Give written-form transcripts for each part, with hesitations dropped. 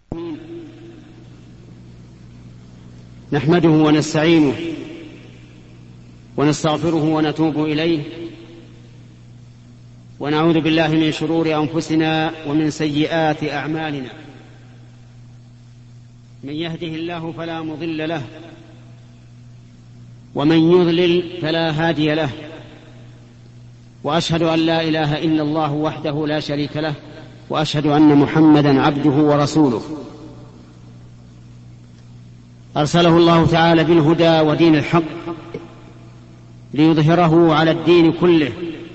نحمده ونستعينه ونستغفره ونتوب إليه، ونعوذ بالله من شرور أنفسنا ومن سيئات أعمالنا. من يهده الله فلا مضل له، ومن يضلل فلا هادي له، وأشهد أن لا إله إلا الله وحده لا شريك له، وأشهد أن محمدا عبده ورسوله. أرسله الله تعالى بالهدى ودين الحق ليظهره على الدين كله،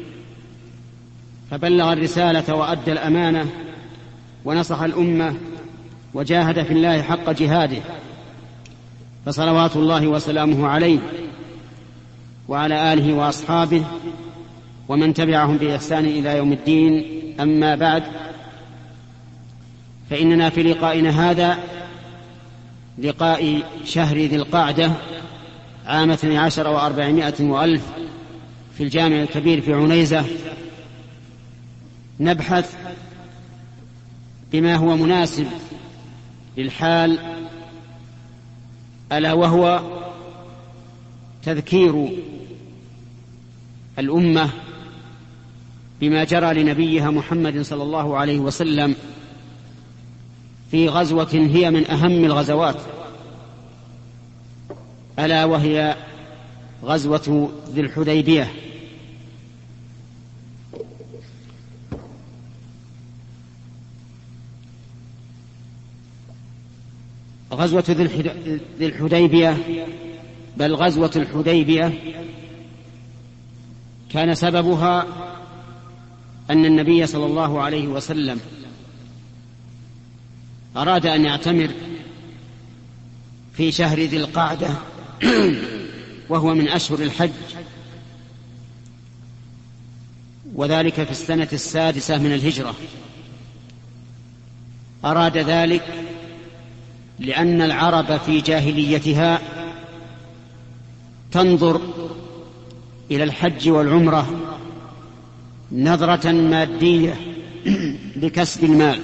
فبلغ الرسالة وأدى الأمانة ونصح الأمة وجاهد في الله حق جهاده، فصلوات الله وسلامه عليه وعلى آله وأصحابه ومن تبعهم بإحسان إلى يوم الدين. أما بعد، فإننا في لقائنا هذا لقاء شهر ذي القعدة عام 12 و400 وألف في الجامع الكبير في عنيزة، نبحث بما هو مناسب للحال، ألا وهو تذكير الأمة بما جرى لنبيها محمد صلى الله عليه وسلم في غزوة هي من أهم الغزوات، ألا وهي غزوة ذي الحديبية. غزوة ذي الحديبية، بل غزوة الحديبية، كان سببها أن النبي صلى الله عليه وسلم أراد أن يعتمر في شهر ذي القعدة وهو من أشهر الحج، وذلك في السنة 6 من الهجرة. أراد ذلك لأن العرب في جاهليتها تنظر إلى الحج والعمرة نظرة مادية لكسب المال،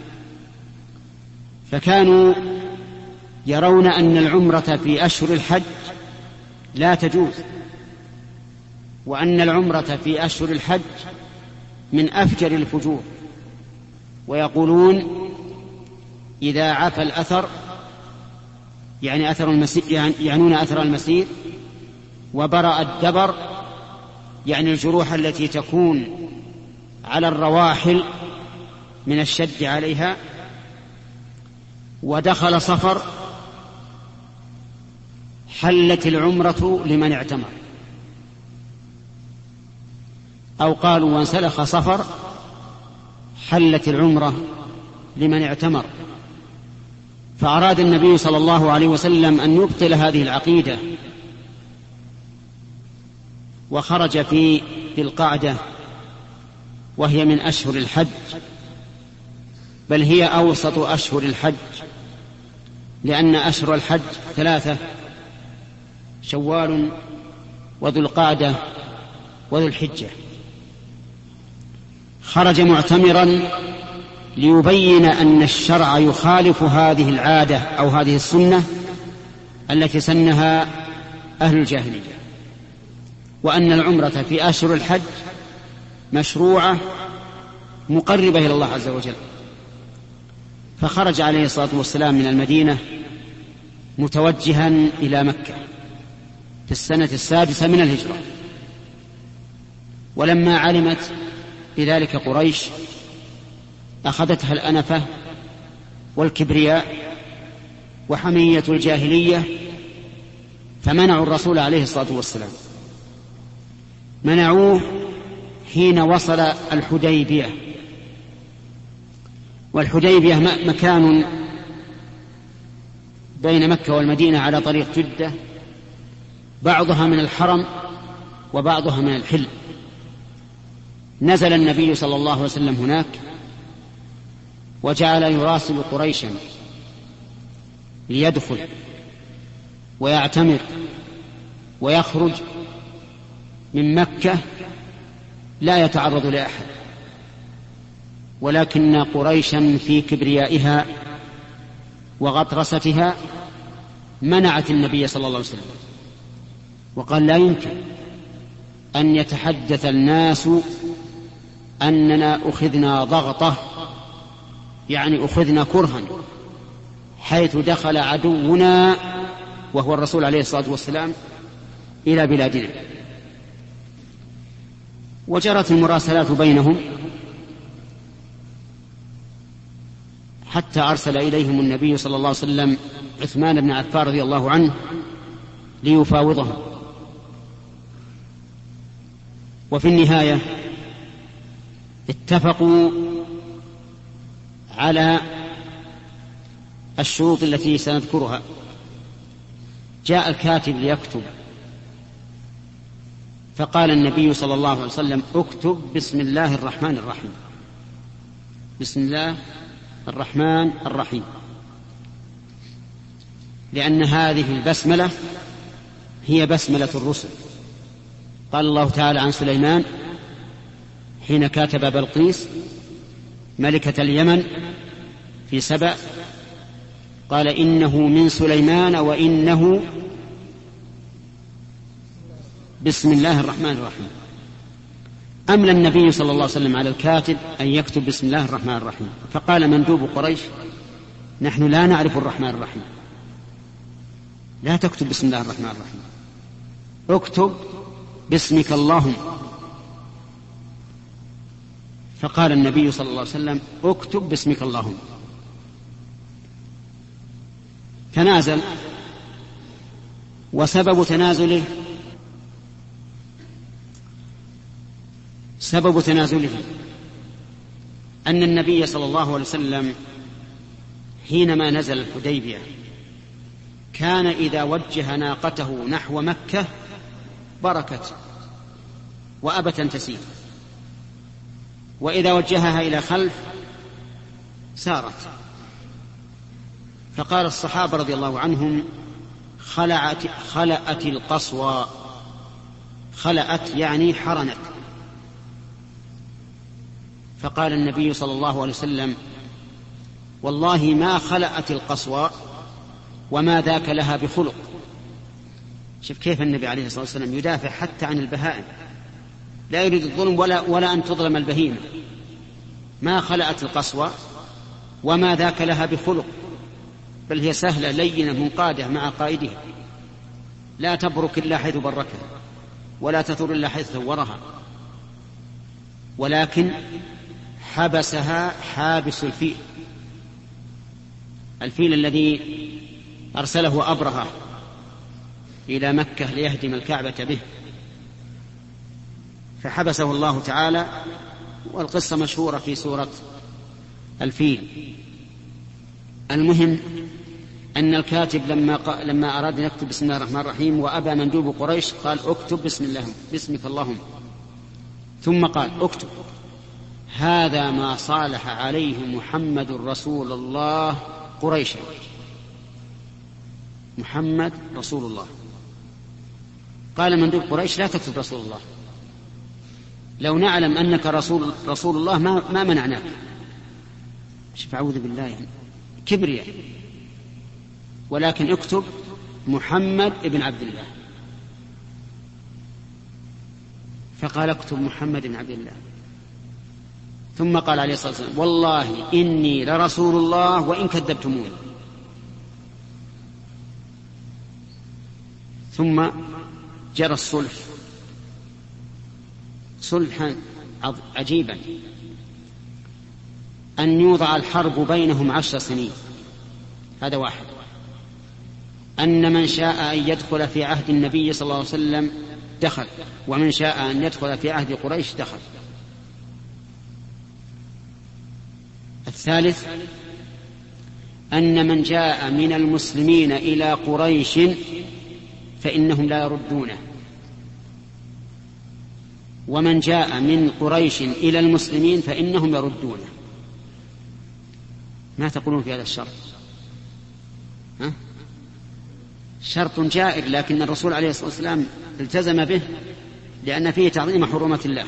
فكانوا يرون أن العمرة في أشهر الحج لا تجوز، وأن العمرة في أشهر الحج من أفجر الفجور، ويقولون إذا عفى الأثر، يعني أثر المسير، يعنون أثر المسير، وبرأ الدبر، يعني الجروح التي تكون على الرواحل من الشد عليها، ودخل صفر، حلت العمرة لمن اعتمر. أو قالوا وانسلخ صفر، حلت العمرة لمن اعتمر. فأراد النبي صلى الله عليه وسلم أن يبطل هذه العقيدة، وخرج في ذي القعدة وهي من أشهر الحج، بل هي أوسط أشهر الحج، لأن أشهر الحج 3: شوال وذو القعدة وذو الحجة. خرج معتمرا ليبين أن الشرع يخالف هذه العادة أو هذه السنة التي سنها أهل الجاهلية، وأن العمرة في أشهر الحج مشروعة مقربة إلى الله عز وجل. فخرج عليه الصلاة والسلام من المدينة متوجها إلى مكة في السنة 6 من الهجرة. ولما علمت بذلك قريش أخذتها الأنفة والكبرياء وحمية الجاهلية، فمنعوا الرسول عليه الصلاة والسلام، منعوه حين وصل الحديبية. والحديبية مكان بين مكة والمدينة على طريق جدة، بعضها من الحرم وبعضها من الحل. نزل النبي صلى الله عليه وسلم هناك، وجعل يراسل قريشا ليدخل ويعتمر ويخرج من مكة لا يتعرض لأحد، ولكن قريشا في كبريائها وغطرستها منعت النبي صلى الله عليه وسلم، وقال: لا يمكن أن يتحدث الناس أننا أخذنا ضغطة، يعني أخذنا كرها، حيث دخل عدونا وهو الرسول عليه الصلاة والسلام إلى بلادنا. وجرت المراسلات بينهم حتى أرسل إليهم النبي صلى الله عليه وسلم عثمان بن عفان رضي الله عنه ليفاوضهم. وفي النهاية اتفقوا على الشروط التي سنذكرها. جاء الكاتب ليكتب، فقال النبي صلى الله عليه وسلم: اكتب بسم الله الرحمن الرحيم. بسم الله الرحمن الرحيم، لأن هذه البسملة هي بسملة الرسل. قال الله تعالى عن سليمان حين كاتب بلقيس ملكة اليمن في سبأ، قال: إنه من سليمان وإنه بسم الله الرحمن الرحيم. أملى النبي صلى الله عليه وسلم على الكاتب أن يكتب بسم الله الرحمن الرحيم، فقال مندوب قريش: نحن لا نعرف الرحمن الرحيم، لا تكتب بسم الله الرحمن الرحيم، اكتب باسمك اللهم. فقال النبي صلى الله عليه وسلم: اكتب باسمك اللهم. تنازل، وسبب تنازله أن النبي صلى الله عليه وسلم حينما نزل الحديبية كان إذا وجه ناقته نحو مكة بركت وأبت أن تسير، وإذا وجهها إلى خلف سارت. فقال الصحابة رضي الله عنهم: خلأت القصوى. خلأت يعني حرنت. فقال النبي صلى الله عليه وسلم: والله ما خلأت القصوى وما ذاك لها بخلق. شوف كيف النبي عليه الصلاة والسلام يدافع حتى عن البهائم، لا يريد الظلم ولا أن تظلم البهيمة. ما خلأت القصوى وما ذاك لها بخلق، بل هي سهلة لينة منقادة مع قائدها، لا تبرك إلا حيث بركها ولا تثور إلا حيث ثورها، ولكن حبسها حابس الفيل الذي أرسله أبرهة إلى مكة ليهدم الكعبة به، فحبسه الله تعالى. والقصة مشهورة في سورة الفيل. المهم أن الكاتب لما أراد أن يكتب بسم الله الرحمن الرحيم وأبى مندوب قريش قال: اكتب باسمك اللهم. ثم قال: اكتب: هذا ما صالح عليه محمد رسول الله قريشا. محمد رسول الله. قال مندوب قريش: لا تكتب رسول الله، لو نعلم أنك رسول الله ما منعناك. شوف، أعوذ بالله، يعني كبرياء. ولكن اكتب محمد ابن عبد الله. فقال: اكتب محمد بن عبد الله. ثم قال عليه الصلاة والسلام: والله إني لرسول الله وإن كذبتموني. ثم جرى الصلح صلحا عجيبا، أن يوضع الحرب بينهم 10 سنين، هذا واحد. أن من شاء أن يدخل في عهد النبي صلى الله عليه وسلم دخل، ومن شاء أن يدخل في عهد قريش دخل. الثالث: أن من جاء من المسلمين إلى قريش فإنهم لا يردونه، ومن جاء من قريش إلى المسلمين فإنهم يردونه. ما تقولون في هذا الشرط؟ شرط جائر، لكن الرسول عليه الصلاة والسلام التزم به لأن فيه تعظيم حرمة الله.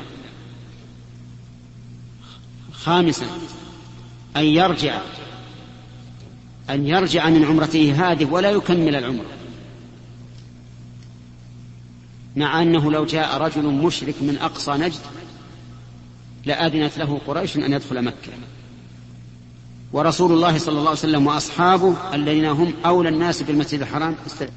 خامسا: أن يرجع أن يرجع من عمرته هذه ولا يكمل العمرة، مع أنه لو جاء رجل مشرك من أقصى نجد لأذنت له قريش أن يدخل مكة، ورسول الله صلى الله عليه وسلم وأصحابه الذين هم أولى الناس بالمسجد الحرام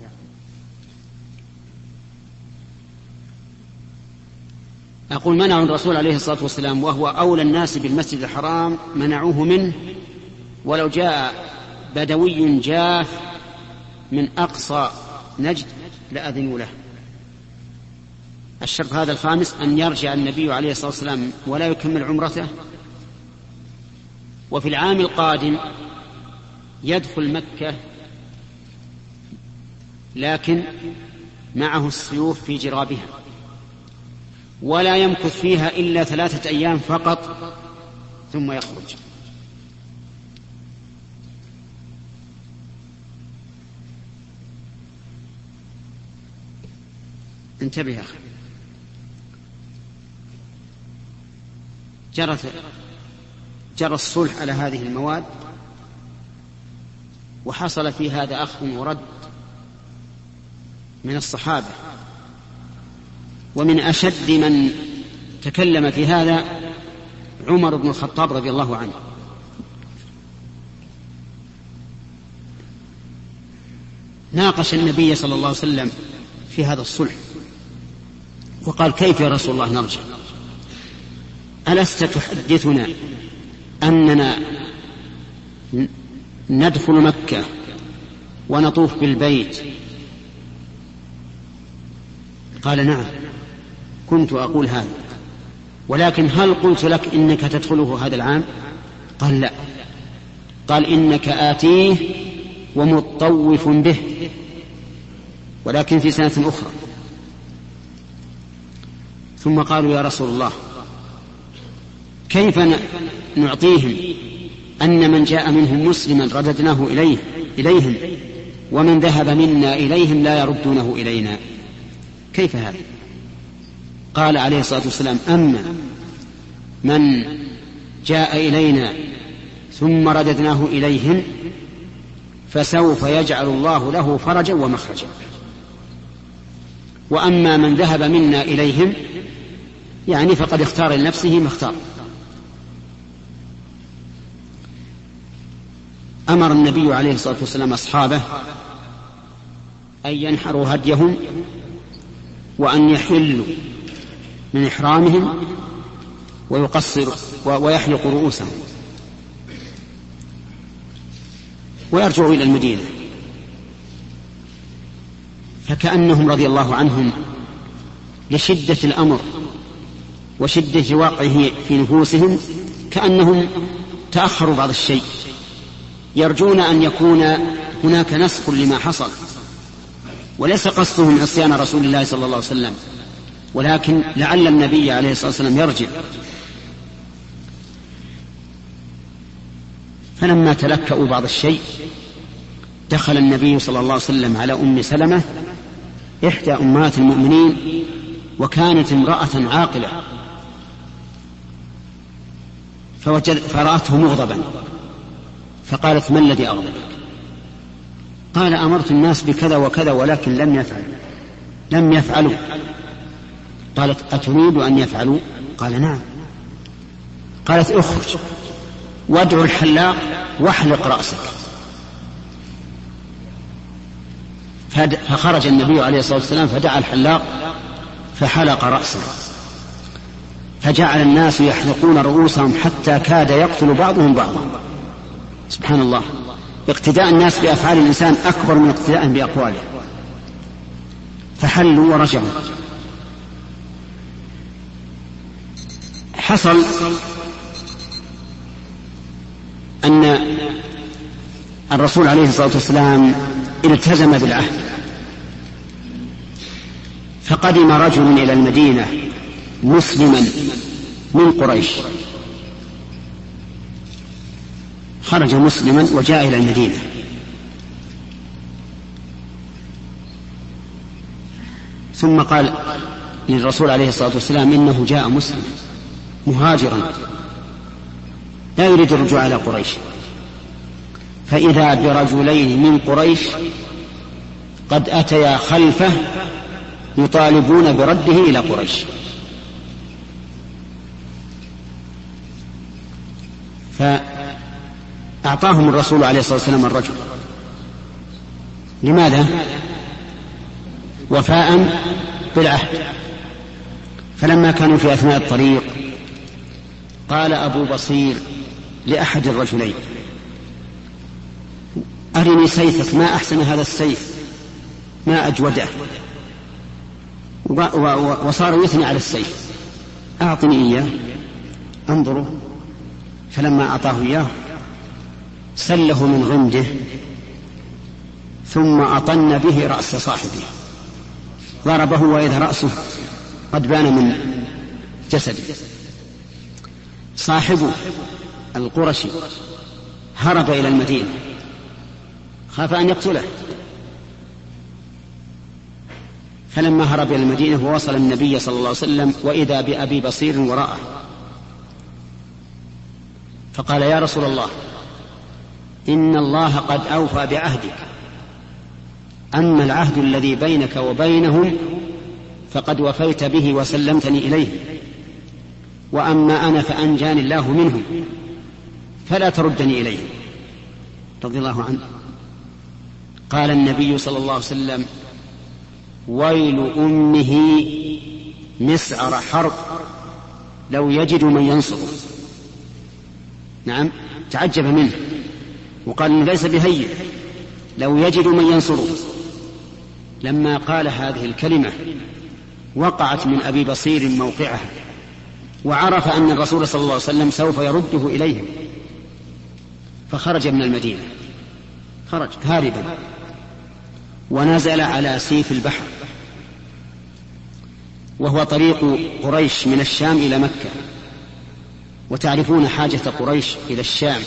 أقول منعوا الرسول عليه الصلاة والسلام وهو أولى الناس بالمسجد الحرام منعوه منه، ولو جاء بدوي جاف من أقصى نجد لأذنوا له. الشرط هذا الخامس أن يرجع النبي عليه الصلاة والسلام ولا يكمل عمرته، وفي العام القادم يدخل مكة لكن معه السيوف في جرابها، ولا يمكث فيها إلا 3 أيام فقط ثم يخرج. انتبه يا أخي، جرى الصلح على هذه المواد، وحصل في هذا أخذ ورد من الصحابة، ومن أشد من تكلم في هذا عمر بن الخطاب رضي الله عنه. ناقش النبي صلى الله عليه وسلم في هذا الصلح وقال: كيف يا رسول الله نرجع؟ ألست تحدثنا أننا ندخل مكة ونطوف بالبيت؟ قال: نعم كنت أقول هذا، ولكن هل قلت لك إنك تدخله هذا العام؟ قال: لا. قال: إنك آتيه ومطوف به، ولكن في سنة أخرى. ثم قالوا: يا رسول الله كيف نعطيهم أن من جاء منهم مسلما رددناه إليهم، ومن ذهب منا إليهم لا يردونه إلينا؟ كيف هذا؟ قال عليه الصلاة والسلام: أما من جاء إلينا ثم رددناه إليهم فسوف يجعل الله له فرجا ومخرجا، وأما من ذهب منا إليهم يعني فقد اختار لنفسه ما اختار. أمر النبي عليه الصلاة والسلام أصحابه أن ينحروا هديهم وأن يحلوا من إحرامهم ويقصروا ويحلقوا رؤوسهم ويرجعوا إلى المدينة. فكأنهم رضي الله عنهم لشدة الأمر وشدة واقعه في نفوسهم كأنهم تأخروا بعض الشيء، يرجون أن يكون هناك نسخ لما حصل، وليس قصدهم عصيان رسول الله صلى الله عليه وسلم، ولكن لعل النبي عليه الصلاة والسلام يرجع. فلما تلكأوا بعض الشيء دخل النبي صلى الله عليه وسلم على أم سلمة إحدى أمهات المؤمنين، وكانت امرأة عاقلة، فرأته مغضبا فقالت: ما الذي أغضبك؟ قال: أمرت الناس بكذا وكذا ولكن لم يفعلوا. قالت: أتريد أن يفعلوا؟ قال: نعم. قالت: اخرج وادعو الحلاق واحلق رأسك. فخرج النبي عليه الصلاة والسلام فدعا الحلاق فحلق رأسه، فجعل الناس يحلقون رؤوسهم حتى كاد يقتل بعضهم بعضا. سبحان الله، اقتداء الناس بأفعال الإنسان أكبر من اقتداء بأقواله. فحلوا ورجعوا. حصل أن الرسول عليه الصلاة والسلام التزم بالعهد، فقدم رجل إلى المدينة مسلما من قريش، خرج مسلما وجاء إلى المدينة، ثم قال للرسول عليه الصلاة والسلام: إنه جاء مسلم مهاجرا لا يريد الرجوع على قريش. فإذا برجلين من قريش قد أتيا خلفه يطالبون برده إلى قريش، فأعطاهم الرسول عليه الصلاة والسلام الرجل. لماذا؟ وفاء بالعهد. فلما كانوا في أثناء الطريق قال أبو بصير لأحد الرجلين: أرني سيفك، ما أحسن هذا السيف، ما أجوده. وصار يثني على السيف: أعطني إياه أنظره. فلما أعطاه إياه سله من غمده ثم أطن به رأس صاحبه، ضربه وإذا رأسه قد بان من جسده. صاحبه القرشي هرب إلى المدينة، خاف أن يقتله. فلما هرب إلى المدينة ووصل النبي صلى الله عليه وسلم وإذا بأبي بصير وراءه، فقال: يا رسول الله، إن الله قد أوفى بعهدك، أما العهد الذي بينك وبينهم فقد وفيت به وسلمتني إليه، وأما أنا فأنجاني الله منهم، فلا تردني إليه. رضي الله عنه. قال النبي صلى الله عليه وسلم: ويل أمه مسعر حرب لو يجد من ينصره. نعم، تعجب منه وقال إنه ليس بهين، لو يجد من ينصره. لما قال هذه الكلمة وقعت من أبي بصير موقعها، وعرف أن الرسول صلى الله عليه وسلم سوف يرده إليهم، فخرج من المدينة، خرج هاربا ونزل على سيف البحر، وهو طريق قريش من الشام إلى مكة. وتعرفون حاجة قريش إلى الشام،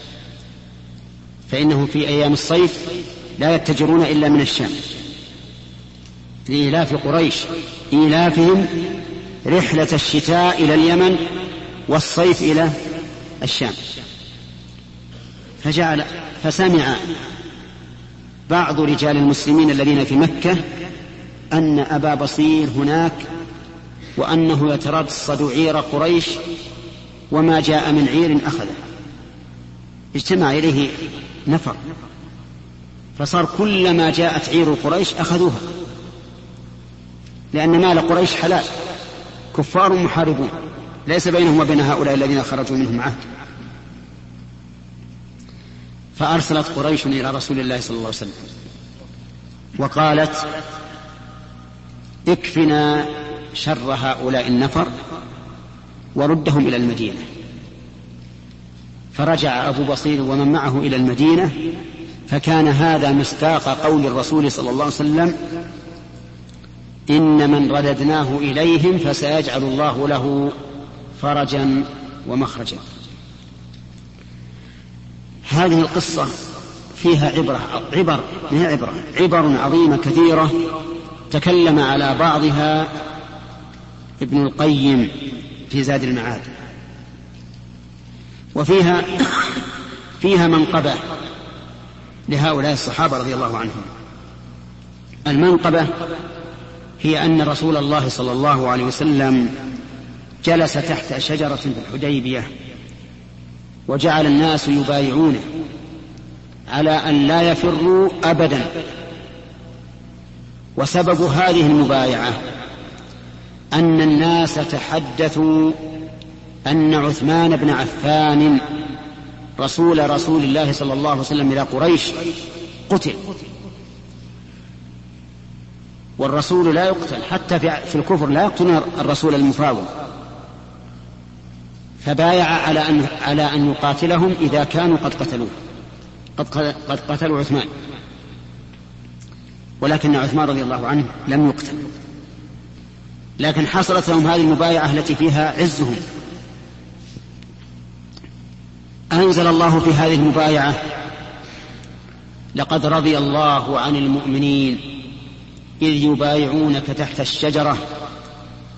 فإنهم في أيام الصيف لا يتجرون إلا من الشام، لإيلاف قريش إيلافهم رحلة الشتاء إلى اليمن والصيف إلى الشام. فسمع بعض رجال المسلمين الذين في مكة أن أبا بصير هناك، وأنه يترصد عير قريش، وما جاء من عير أخذه. اجتمع إليه نفر، فصار كلما جاءت عير قريش أخذوها، لأن مال قريش حلال، كفار محاربون ليس بينهم وبين هؤلاء الذين خرجوا منهم عهد. فأرسلت قريش إلى رسول الله صلى الله عليه وسلم وقالت: اكفنا شر هؤلاء النفر وردهم إلى المدينة. فرجع أبو بصير ومن معه إلى المدينة، فكان هذا مصداق قول الرسول صلى الله عليه وسلم: إن من رددناه إليهم فسيجعل الله له فرجا ومخرجا. هذه القصة فيها عبر عظيمة كثيرة تكلم على بعضها ابن القيم في زاد المعاد، وفيها منقبة لهؤلاء الصحابة رضي الله عنهم. المنقبة هي أن رسول الله صلى الله عليه وسلم جلس تحت شجرة في الحديبية، وجعل الناس يبايعونه على أن لا يفروا أبدا. وسبب هذه المبايعة أن الناس تحدثوا أن عثمان بن عفان رسول الله صلى الله عليه وسلم إلى قريش قتل، والرسول لا يقتل، حتى في الكفر لا يقتلون الرسول المفاوض. فبايع على أن يقاتلهم إذا كانوا قد قتلوه، قد قتلوا عثمان، ولكن عثمان رضي الله عنه لم يقتل. لكن حصلت لهم هذه المبايعة التي فيها عزهم. أنزل الله في هذه المبايعة: لقد رضي الله عن المؤمنين إذ يبايعونك تحت الشجرة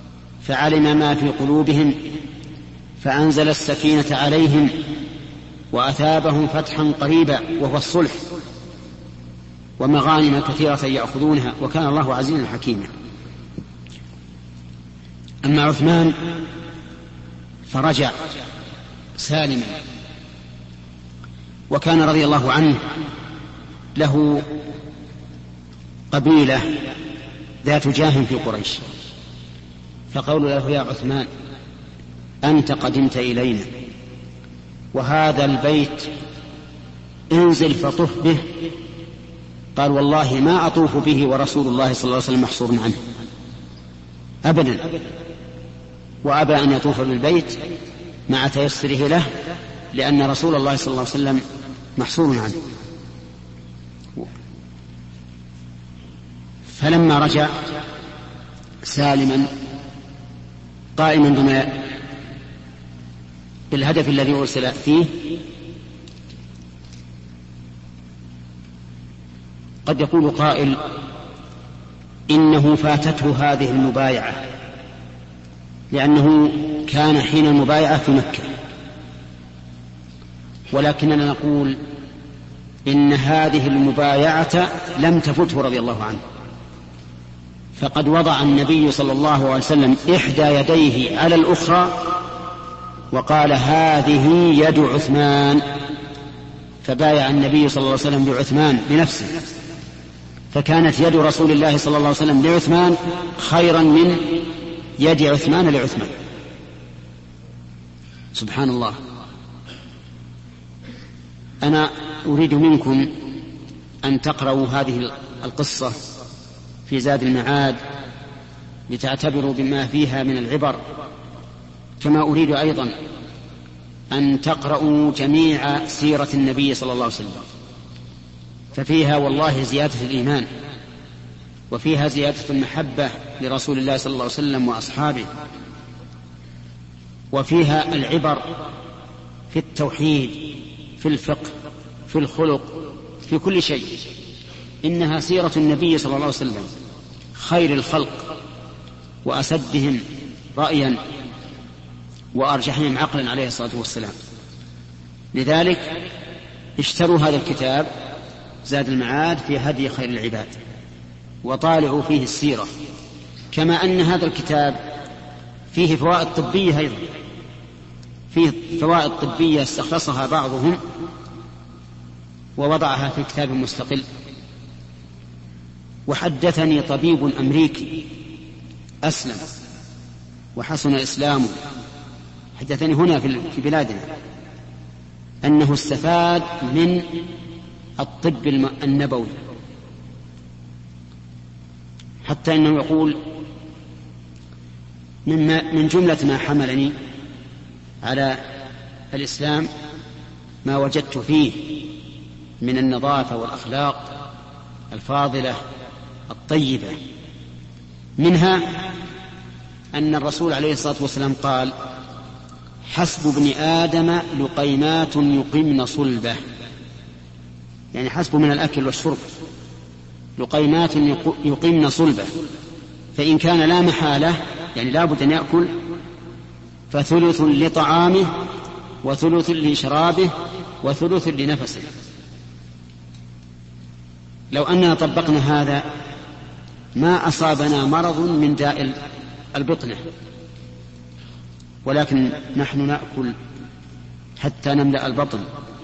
فعلم ما في قلوبهم فأنزل السكينة عليهم وأثابهم فتحا قريبا وهو الصلح ومغانم كثيرة يأخذونها، وكان الله عزيزا حكيما. أما عثمان فرجع سالما، وكان رضي الله عنه له قبيلة ذات جاه في قريش، فقول له يا عثمان أنت قدمت إلينا وهذا البيت انزل فطف به، قال والله ما أطوف به ورسول الله صلى الله عليه وسلم محصور عنه أبدا، وأبى أن يطوف بالبيت مع تيسره له لأن رسول الله صلى الله عليه وسلم محصور عنه. فلما رجع سالما قائما بما بالهدف الذي أرسل فيه، قد يقول قائل إنه فاتته هذه المبايعة لأنه كان حين المبايعة في مكة، ولكننا نقول إن هذه المبايعة لم تفته رضي الله عنه، فقد وضع النبي صلى الله عليه وسلم إحدى يديه على الأخرى وقال هذه يد عثمان، فبايع النبي صلى الله عليه وسلم بعثمان بنفسه، فكانت يد رسول الله صلى الله عليه وسلم لعثمان خيرا من يد عثمان لعثمان. سبحان الله. أنا أريد منكم أن تقرأوا هذه القصة في زاد المعاد لتعتبروا بما فيها من العبر، كما أريد أيضا أن تقرأوا جميع سيرة النبي صلى الله عليه وسلم، ففيها والله زيادة الإيمان، وفيها زيادة المحبة لرسول الله صلى الله عليه وسلم وأصحابه، وفيها العبر في التوحيد، في الفقه، في الخلق، في كل شيء. إنها سيرة النبي صلى الله عليه وسلم خير الخلق وأسدهم رأيا وأرجحهم عقلا عليه الصلاة والسلام. لذلك اشتروا هذا الكتاب زاد المعاد في هدي خير العباد وطالعوا فيه السيرة، كما أن هذا الكتاب فيه فوائد طبية أيضا، فيه فوائد طبية استخلصها بعضهم ووضعها في كتاب مستقل. وحدثني طبيب أمريكي أسلم وحسن إسلامه، حدثني هنا في بلادنا أنه استفاد من الطب النبوي، حتى أنه يقول من جملة ما حملني على الإسلام ما وجدت فيه من النظافة والأخلاق الفاضلة الطيبة، منها أن الرسول عليه الصلاة والسلام قال حسب ابن آدم لقيمات يقمن صلبه، يعني حسب من الأكل والشرب لقيمات يقمن صلبه، فإن كان لا محالة يعني لا بد أن يأكل فثلث لطعامه وثلث لشرابه وثلث لنفسه. لو أننا طبقنا هذا ما أصابنا مرض من داء البطنة، ولكن نحن نأكل حتى نملأ البطن،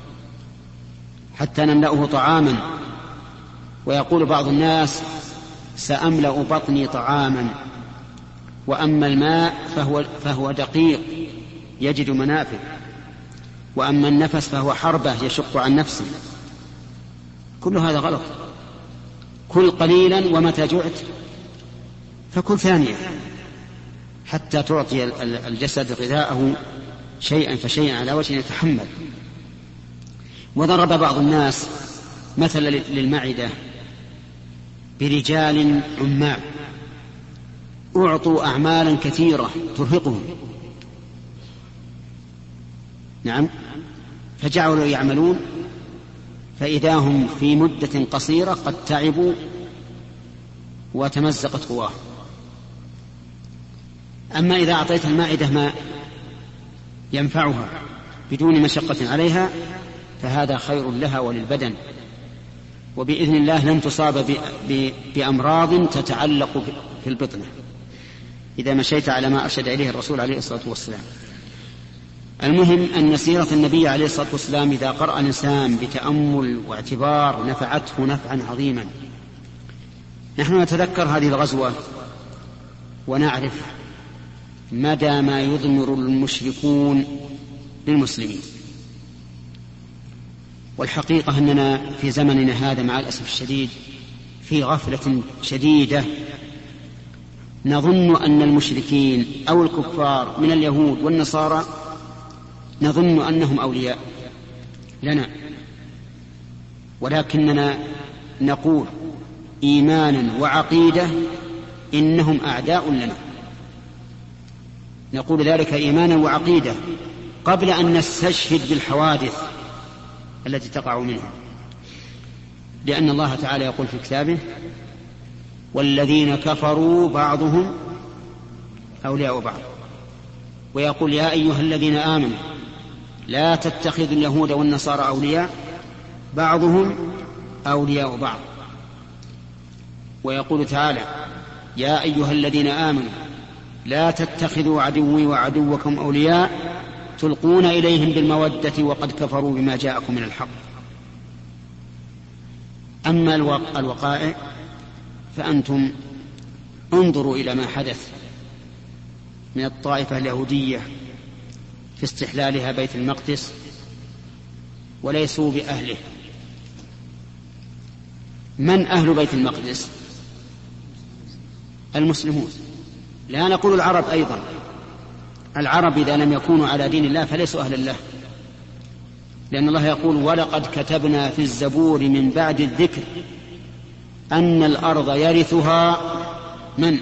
حتى نملأه طعاما، ويقول بعض الناس سأملأ بطني طعاما، وأما الماء فهو دقيق يجد منافذ، وأما النفس فهو حربة يشق عن نفسه. كل هذا غلط. كل قليلا ومتى جعت فكل ثانية حتى تعطي الجسد غذاءه شيئا فشيئا على وجه يتحمل. وضرب بعض الناس مثلا للمعدة برجال عمال أعطوا أعمالا كثيرة ترهقهم، نعم، فجعلوا يعملون فإذا هم في مدة قصيرة قد تعبوا وتمزقت قواهم. أما إذا أعطيت المعدة ما ينفعها بدون مشقة عليها فهذا خير لها وللبدن، وبإذن الله لن تصاب بأمراض تتعلق في البطنة إذا مشيت على ما أرشد إليه الرسول عليه الصلاة والسلام. المهم أن سيرة النبي عليه الصلاة والسلام إذا قرأ الإنسان بتأمل واعتبار نفعته نفعا عظيما. نحن نتذكر هذه الغزوة ونعرف مدى ما يضمر المشركون للمسلمين، والحقيقة أننا في زمننا هذا مع الأسف الشديد في غفلة شديدة، نظن أن المشركين أو الكفار من اليهود والنصارى نظن أنهم أولياء لنا، ولكننا نقول إيمانا وعقيدة إنهم أعداء لنا، نقول ذلك إيمانا وعقيدة قبل أن نستشهد بالحوادث التي تقع منهم، لأن الله تعالى يقول في كتابه: والذين كفروا بعضهم أولياء بعض، ويقول: يا أيها الذين آمنوا لا تتخذوا اليهود والنصارى أولياء بعضهم أولياء بعض، ويقول تعالى: يا أيها الذين آمنوا لا تتخذوا عدوي وعدوكم أولياء تلقون إليهم بالمودة وقد كفروا بما جاءكم من الحق. أما الوقائع فأنتم انظروا إلى ما حدث من الطائفة اليهودية في استحلالها بيت المقدس وليسوا بأهله. من أهل بيت المقدس؟ المسلمون، لا نقول العرب أيضا، العرب إذا لم يكونوا على دين الله فليسوا أهل الله، لأن الله يقول: ولقد كتبنا في الزبور من بعد الذكر أن الأرض يرثها من؟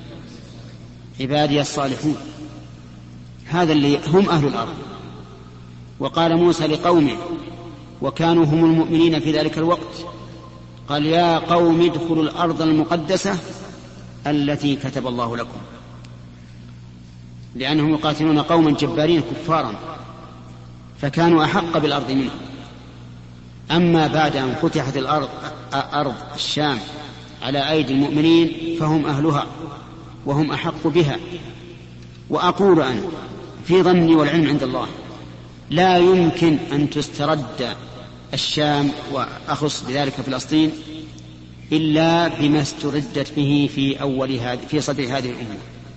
عبادي الصالحون. هذا اللي هم أهل الأرض. وقال موسى لقومه وكانوا هم المؤمنين في ذلك الوقت، قال: يا قوم ادخلوا الأرض المقدسة التي كتب الله لكم، لأنهم يقاتلون قوما جبارين كفارا فكانوا أحق بالأرض منهم. أما بعد أن فتحت أرض الشام على أيدي المؤمنين فهم أهلها وهم أحق بها. وأقول أنا في ظني والعلم عند الله لا يمكن أن تسترد الشام وأخص بذلك فلسطين إلا بما استردت به في صدر هذه الأمة،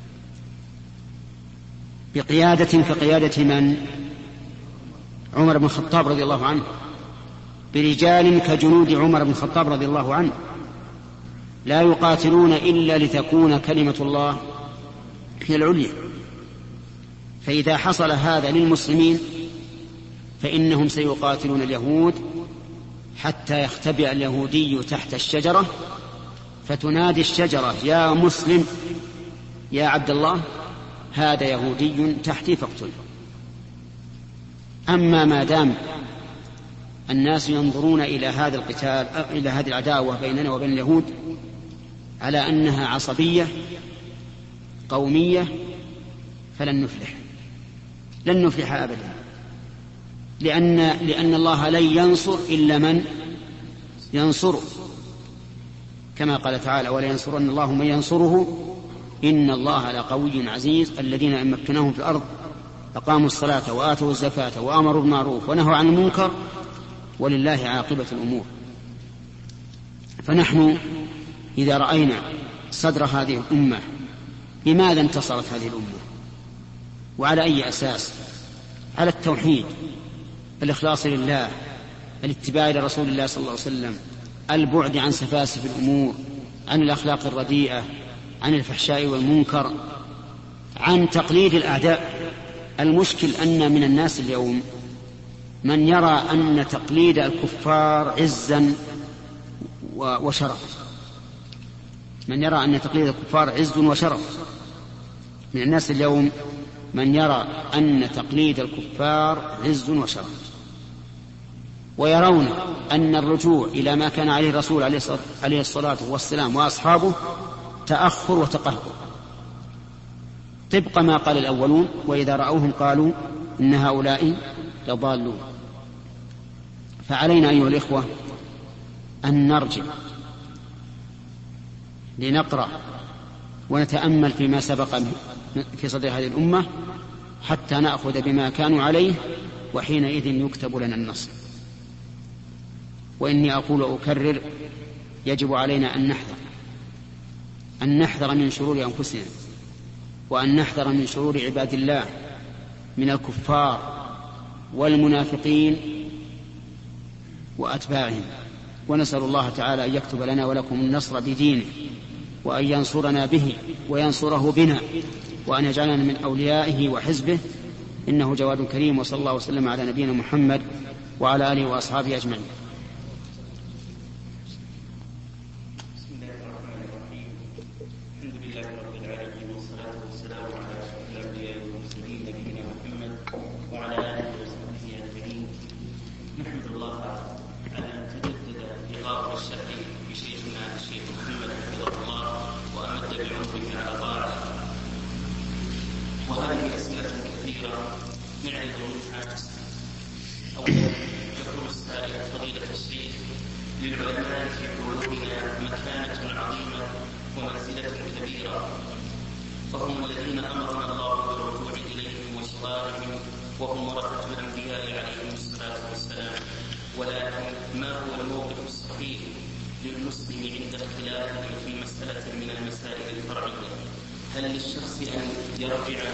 بقيادة كقيادة من؟ عمر بن الخطاب رضي الله عنه، برجال كجنود عمر بن الخطاب رضي الله عنه لا يقاتلون إلا لتكون كلمة الله هي العليا. فإذا حصل هذا للمسلمين فإنهم سيقاتلون اليهود حتى يختبئ اليهودي تحت الشجرة فتنادي الشجرة: يا مسلم يا عبد الله هذا يهودي تحتي فاقتله. أما ما دام الناس ينظرون إلى هذا القتال إلى هذه العداوة بيننا وبين اليهود على أنها عصبية قومية فلن نفلح، لن نفلح أبدا، لأن الله لن ينصر إلا من ينصره، كما قال تعالى: ولينصرن الله من ينصره إن الله لقوي عزيز الذين إن مكناهم في الأرض أقاموا الصلاة وآتوا الزكاة وأمروا بالمعروف ونهوا عن المنكر ولله عاقبة الأمور. فنحن إذا رأينا صدر هذه الأمة، لماذا انتصرت هذه الأمة وعلى أي أساس؟ على التوحيد، الإخلاص لله، الاتباع لرسول الله صلى الله عليه وسلم، البعد عن سفاسف الأمور، عن الأخلاق الرديئة، عن الفحشاء والمنكر، عن تقليد الأعداء. المشكل أن من الناس اليوم من يرى أن تقليد الكفار عزا وشرف، من يرى أن تقليد الكفار عز وشرف. من الناس اليوم من يرى أن تقليد الكفار عز وشرف، ويرون أن الرجوع إلى ما كان عليه الرسول عليه الصلاة والسلام وأصحابه تأخر وتقهقر، طبق ما قال الأولون: وإذا رأوهم قالوا إن هؤلاء لضالون. فعلينا أيها الإخوة أن نرجع لنقرأ ونتأمل فيما سبق في صدر هذه الأمة حتى نأخذ بما كانوا عليه، وحينئذ يكتب لنا النصر. وإني أقول وأكرر: يجب علينا أن نحذر من شرور أنفسنا، وأن نحذر من شرور عباد الله من الكفار والمنافقين وأتباعهم. ونسأل الله تعالى أن يكتب لنا ولكم النصر بدينه، وأن ينصرنا به وينصره بنا، وأن يجعلنا من أوليائه وحزبه، إنه جواد كريم. وصلى الله وسلم على نبينا محمد وعلى آله وأصحابه أجمعين. وهذه أسئلة كثيرة نعرض منها. أولا يقول السائل: فضيلة الشيخ، للعلماء في قلوبنا مكانة عظيمة ومنزلة كبيرة، فهم الذين أمرنا الله بالرجوع إليهم وصلاتهم، وهم ورثة الأنبياء عليهم الصلاة والسلام. ولكن ما هو الموقف الصحيح للمسلم عند اختلافهم في مسألة من المسائل الفرعية؟ هل للشخص أن يرجح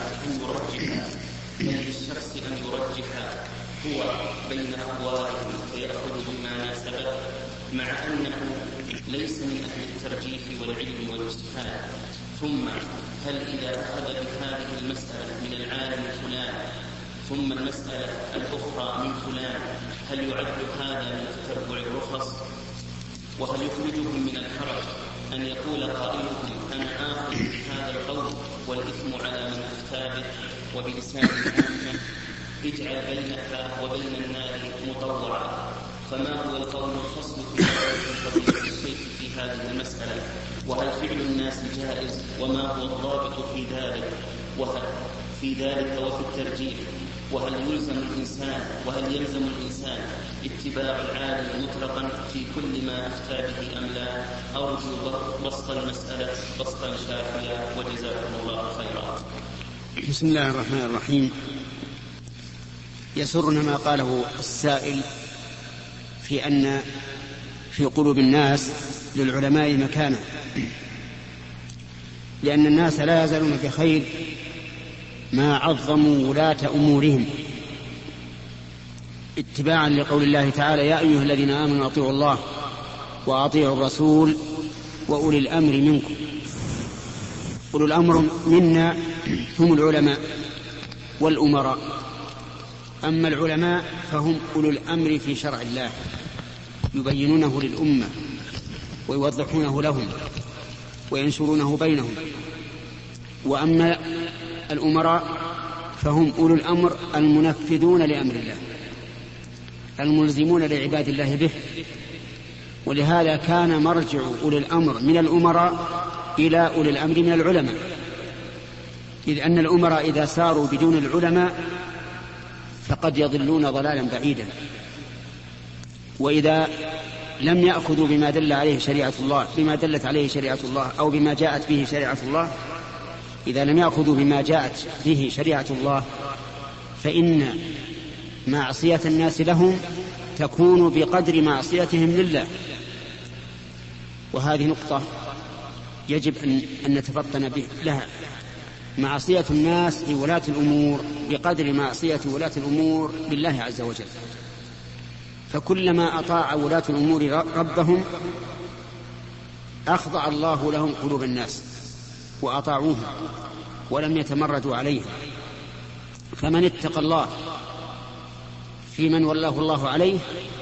هو بين أقوالهم فيأخذ بما ناسبه، مع أنه ليس من أهل الترجيح والعلم والاجتهاد؟ ثم هل إذا أخذ بهذه المسألة من العالم فلان ثم المسألة الأخرى من فلان، هل يعد هذا من تتبع الرخص؟ وهل يخرجهم من الحرج أن يقول قائلهم: أنا آخذ بهذا القول والإثم على من أفتى به؟ وبلسان العامة: اجعل بينك وبين النار مطوعا. فما هو القول الفصل في فضيلة الشيخ في هذه المسألة؟ وهل فعل الناس جائز؟ وما هو الضابط في ذلك وفي الترجيح؟ وهل يلزم الإنسان اتباع العالم مطلقا في كل ما أفتى به أم لا؟ أرجو بسط المسألة بسطا شافيا، وجزاكم الله خيرا. بسم الله الرحمن الرحيم. يسرنا ما قاله السائل في أن في قلوب الناس للعلماء مكانة، لأن الناس لا يزالون بخير ما عظموا ولاة أمورهم، اتباعا لقول الله تعالى: يا أيها الذين آمنوا أطيعوا الله وأطيعوا الرسول وأولي الأمر منكم. أولي الأمر منا هم العلماء والأمراء. أما العلماء فهم أولو الأمر في شرع الله، يبينونه للأمة ويوضحونه لهم وينشرونه بينهم. وأما الأمراء فهم أولو الأمر المنفذون لأمر الله، الملزمون لعباد الله به. ولهذا كان مرجع أولي الأمر من الأمراء إلى أولي الأمر من العلماء، إذ أن الأمراء إذا ساروا بدون العلماء فقد يضلون ضلالا بعيدا. وإذا لم يأخذوا بما دل عليه شريعة الله، بما دلت عليه شريعة الله أو بما جاءت به شريعة الله، إذا لم يأخذوا بما جاءت به شريعة الله فإن معصية الناس لهم تكون بقدر معصيتهم لله. وهذه نقطة يجب أن نتفطن لها. معصية الناس لولاة الأمور بقدر معصية ولاة الأمور لله عز وجل. فكلما أطاع ولاة الأمور ربهم أخضع الله لهم قلوب الناس وأطاعوه ولم يتمردوا عليه. فمن اتقى الله في من ولاه الله عليه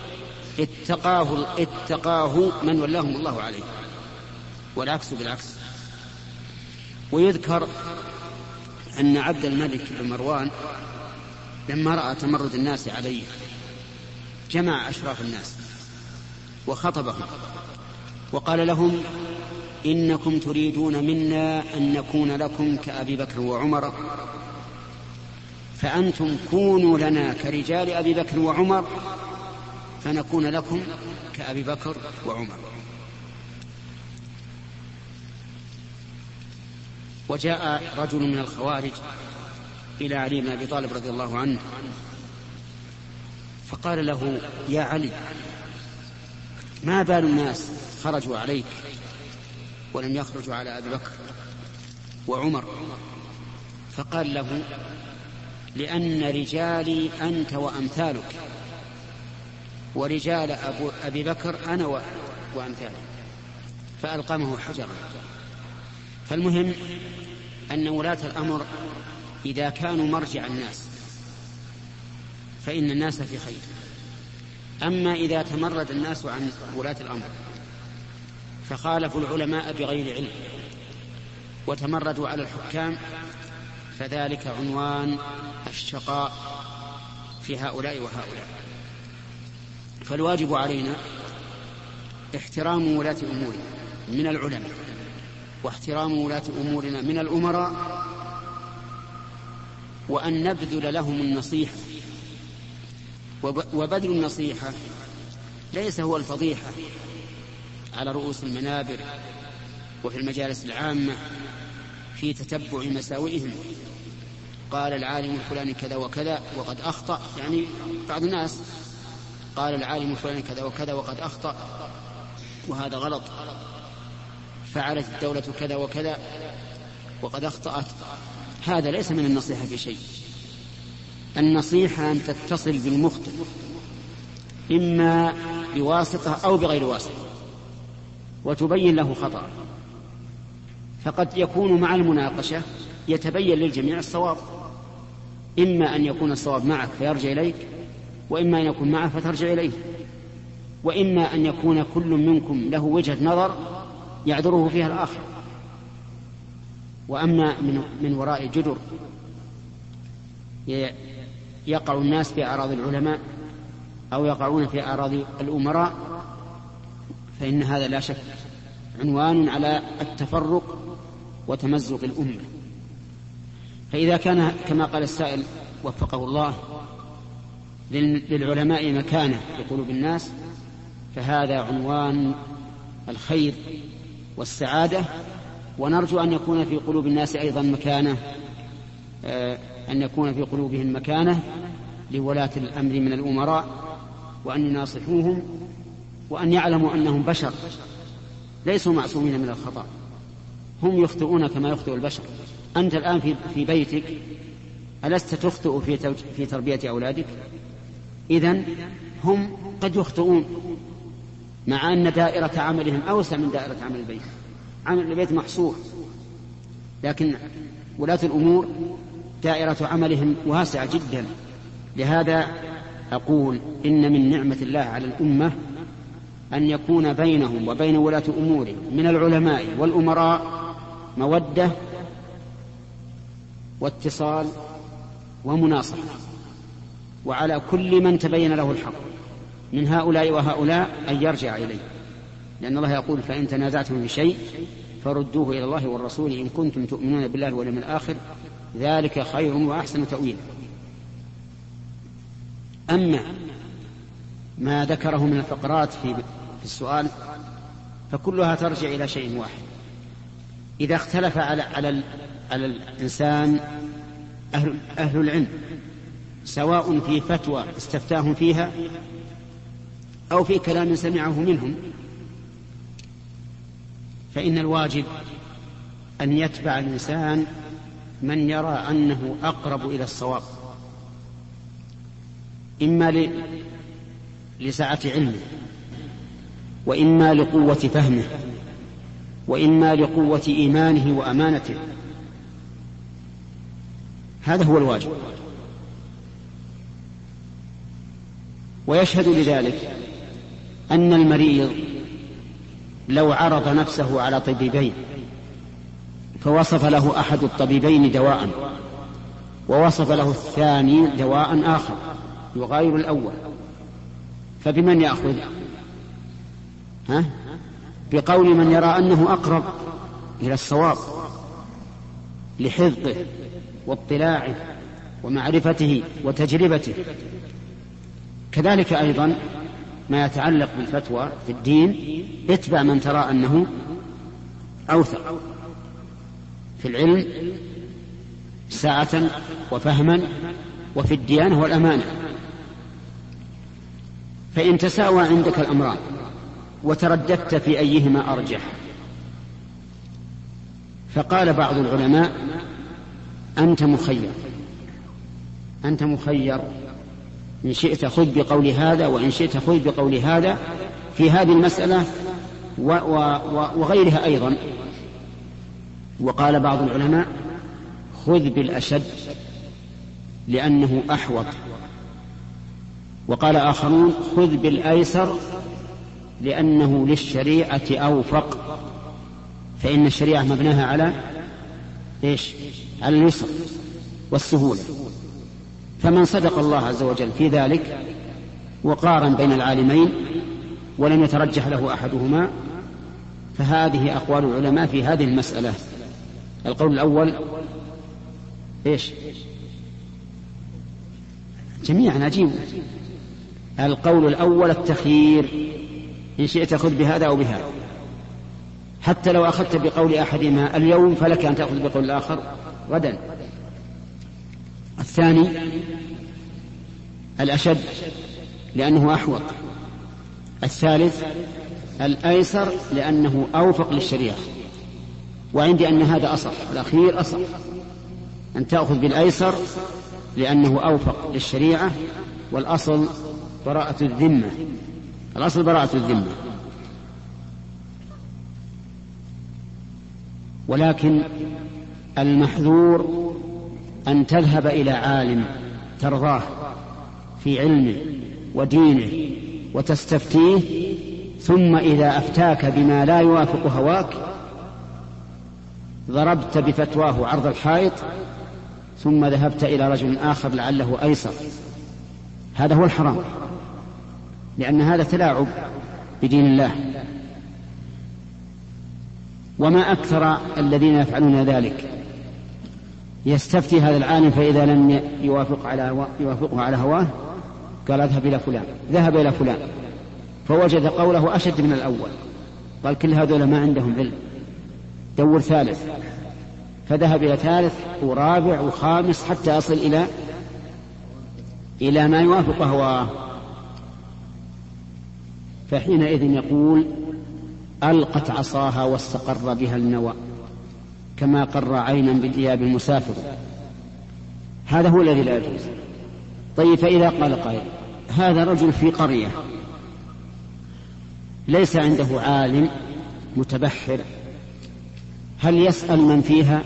اتقاه من ولاهم الله عليه، والعكس بالعكس. ويذكر أن عبد الملك بن مروان لما رأى تمرد الناس عليه جمع أشراف الناس وخطبهم وقال لهم: إنكم تريدون منا أن نكون لكم كأبي بكر وعمر، فأنتم كونوا لنا كرجال أبي بكر وعمر فنكون لكم كأبي بكر وعمر. وجاء رجل من الخوارج إلى علي بن أبي طالب رضي الله عنه فقال له: يا علي، ما بال الناس خرجوا عليك ولم يخرجوا على أبي بكر وعمر؟ فقال له: لأن رجالي أنت وأمثالك، ورجال أبي بكر أنا وأمثالك. فألقمه حجرا. فالمهم أن ولاة الأمر إذا كانوا مرجع الناس فإن الناس في خير. أما إذا تمرد الناس عن ولاة الأمر فخالفوا العلماء بغير علم وتمردوا على الحكام فذلك عنوان الشقاء في هؤلاء وهؤلاء. فالواجب علينا احترام ولاة أمورنا من العلماء واحترام ولاة أمورنا من الأمراء، وأن نبذل لهم النصيحة. وبذل النصيحة ليس هو الفضيحة على رؤوس المنابر وفي المجالس العامة في تتبع مساوئهم. قال العالم الفلاني كذا وكذا وقد أخطأ، يعني بعض الناس قال العالم الفلاني كذا وكذا وقد أخطأ وهذا غلط، فعلت الدولة كذا وكذا وقد أخطأت. هذا ليس من النصيحة في شيء. النصيحة أن تتصل بالمخطئ إما بواسطة أو بغير واسطة وتبين له خطأ. فقد يكون مع المناقشة يتبين للجميع الصواب، إما أن يكون الصواب معك فيرجع إليك، وإما أن يكون معه فترجع إليه، وإما أن يكون كل منكم له وجهة نظر يعذره فيها الآخر. وأما من وراء جدر يقع الناس في أعراض العلماء أو يقعون في أعراض الأمراء فإن هذا لا شك عنوان على التفرق وتمزق الأمة. فإذا كان كما قال السائل وفقه الله للعلماء مكانة في قلوب الناس فهذا عنوان الخير والسعادة، ونرجو أن يكون في قلوب الناس أيضا مكانة، أن يكون في قلوبهم مكانة لولاة الأمر من الأمراء، وأن يناصحوهم وأن يعلموا أنهم بشر ليسوا معصومين من الخطأ، هم يخطئون كما يخطئ البشر. أنت الآن في بيتك ألست تخطئ في تربية أولادك؟ إذن هم قد يخطئون، مع أن دائرة عملهم أوسع من دائرة عمل البيت. عمل البيت محصور، لكن ولاة الأمور دائرة عملهم واسعة جدا. لهذا أقول إن من نعمة الله على الأمة أن يكون بينهم وبين ولاة أمورهم من العلماء والأمراء مودة واتصال ومناصحة، وعلى كل من تبين له الحق من هؤلاء وهؤلاء أن يرجع إليه، لأن الله يقول: فإن تنازعتم في شيء فردوه إلى الله والرسول إن كنتم تؤمنون بالله واليوم الآخر ذلك خير وأحسن تأويلا. أما ما ذكره من الفقرات في السؤال فكلها ترجع إلى شيء واحد: إذا اختلف على الإنسان أهل العلم سواء في فتوى استفتاهم فيها أو في كلام سمعه منهم، فإن الواجب أن يتبع الإنسان من يرى أنه أقرب إلى الصواب، إما لسعة علمه، وإما لقوة فهمه، وإما لقوة إيمانه وأمانته. هذا هو الواجب. ويشهد لذلك أن المريض لو عرض نفسه على طبيبين فوصف له أحد الطبيبين دواء ووصف له الثاني دواء آخر يغاير الأول، فبمن يأخذ؟ بقول من يرى أنه أقرب إلى الصواب لحفظه واطلاعه ومعرفته وتجربته. كذلك أيضا ما يتعلق بالفتوى في الدين اتبع من ترى أنه أوثق في العلم ساعة وفهما وفي الديانة والأمانة. فإن تساوى عندك الأمران وترددت في أيهما أرجح، فقال بعض العلماء أنت مخير، إن شئت خذ بقول هذا وإن شئت خذ بقول هذا في هذه المسألة وغيرها أيضا. وقال بعض العلماء خذ بالأشد لأنه أحوط، وقال آخرون خذ بالأيسر لأنه للشريعة أوفق، فإن الشريعة مبناها على على اليسر والسهولة. فمن صدق الله عز وجل في ذلك وقارن بين العالمين ولم يترجح له أحدهما، فهذه أقوال العلماء في هذه المسألة. القول الأول جميعا أجيب. القول الأول التخيير، إن شئت خذ بهذا أو بهذا، حتى لو أخذت بقول أحدهما اليوم فلك أن تأخذ بقول الآخر غدا. الثاني الأشد لأنه أحوط. الثالث الأيسر لأنه أوفق للشريعة. وعندي أن هذا أصح، الأخير أصح، أن تأخذ بالأيسر لأنه أوفق للشريعة، والأصل براءة الذمة، الأصل براءة الذمة. ولكن المحذور أن تذهب إلى عالم ترضاه في علمه ودينه وتستفتيه، ثم إذا أفتاك بما لا يوافق هواك ضربت بفتواه عرض الحائط، ثم ذهبت إلى رجل آخر لعله أيسر. هذا هو الحرام، لأن هذا تلاعب بدين الله. وما أكثر الذين يفعلون ذلك، يستفتي هذا العالم فإذا لم يوافقه على هواه قال اذهب إلى فلان، ذهب إلى فلان فوجد قوله أشد من الأول، قال كل هذول ما عندهم علم، دور ثالث، فذهب إلى ثالث ورابع وخامس حتى يصل إلى ما يوافق هواه. فحينئذ يقول ألقت عصاها واستقر بها النوى كما قر عينا بالإياب المسافر. هذا هو الذي لا يجوز. طيب فإذا قال قائل هذا رجل في قرية ليس عنده عالم متبحر، هل يسأل من فيها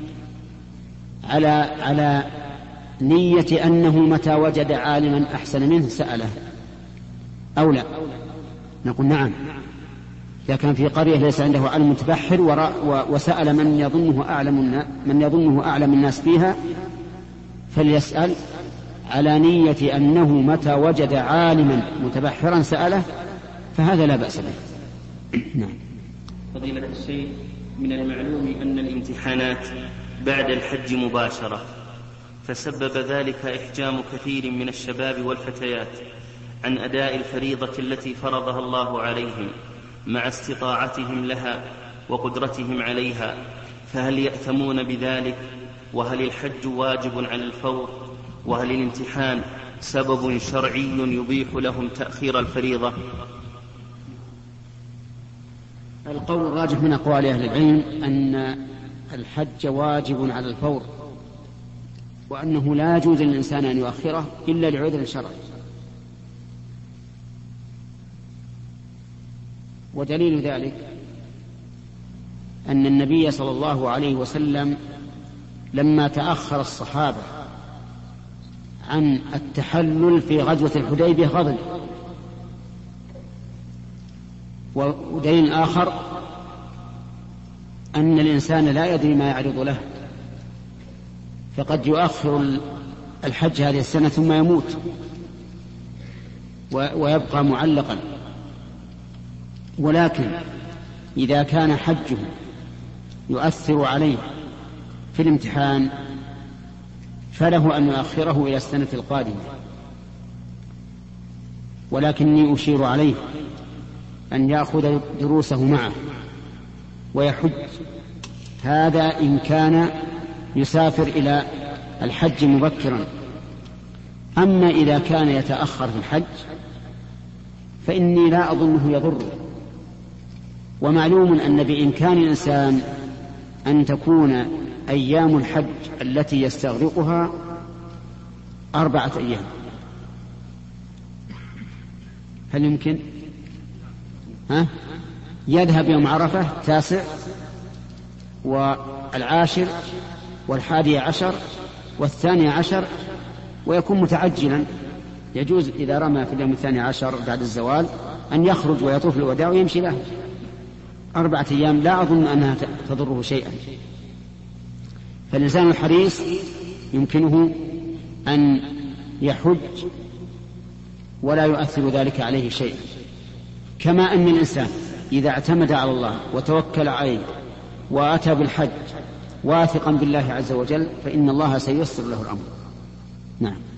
على نية أنه متى وجد عالما أحسن منه سأله أو لا؟ نقول نعم. إذا كان في قرية ليس عنده عالم متبحر وسأل من يظنه أعلم الناس فيها، فليسأل على نية أنه متى وجد عالما متبحرا سأله، فهذا لا بأس به. نعم. فضيلة الشيخ، من المعلوم أن الامتحانات بعد الحج مباشرة، فسبب ذلك إحجام كثير من الشباب والفتيات عن أداء الفريضة التي فرضها الله عليهم مع استطاعتهم لها وقدرتهم عليها، فهل يأثمون بذلك؟ وهل الحج واجب على الفور؟ وهل الامتحان سبب شرعي يبيح لهم تأخير الفريضة؟ القول الراجح من أقوال أهل العلم أن الحج واجب على الفور، وأنه لا يجوز للإنسان أن يؤخره إلا لعذر شرعي. ودليل ذلك أن النبي صلى الله عليه وسلم لما تأخر الصحابة عن التحلل في غزوة الحديبية غضب. ودليل آخر أن الإنسان لا يدري ما يعرض له، فقد يؤخر الحج هذه السنة ثم يموت ويبقى معلقا. ولكن إذا كان حجه يؤثر عليه في الامتحان فله أن يؤخره إلى السنة القادمة. ولكني أشير عليه أن يأخذ دروسه معه ويحج. هذا إن كان يسافر إلى الحج مبكرا. أما إذا كان يتأخر في الحج فإني لا أظنه يضره. ومعلوم أن بإمكان الإنسان أن تكون أيام الحج التي يستغرقها 4 أيام. هل يمكن؟ يذهب يوم عرفة 9 والعاشر 11 و12 ويكون متعجلا. يجوز إذا رمى في اليوم 12 بعد الزوال أن يخرج ويطوف الوداع ويمشي له 4 أيام. لا أظن أنها تضره شيئا. فالإنسان الحريص يمكنه أن يحج ولا يؤثر ذلك عليه شيئا. كما أن الإنسان إذا اعتمد على الله وتوكل عليه وأتى بالحج واثقا بالله عز وجل فإن الله سييسر له الأمر. نعم.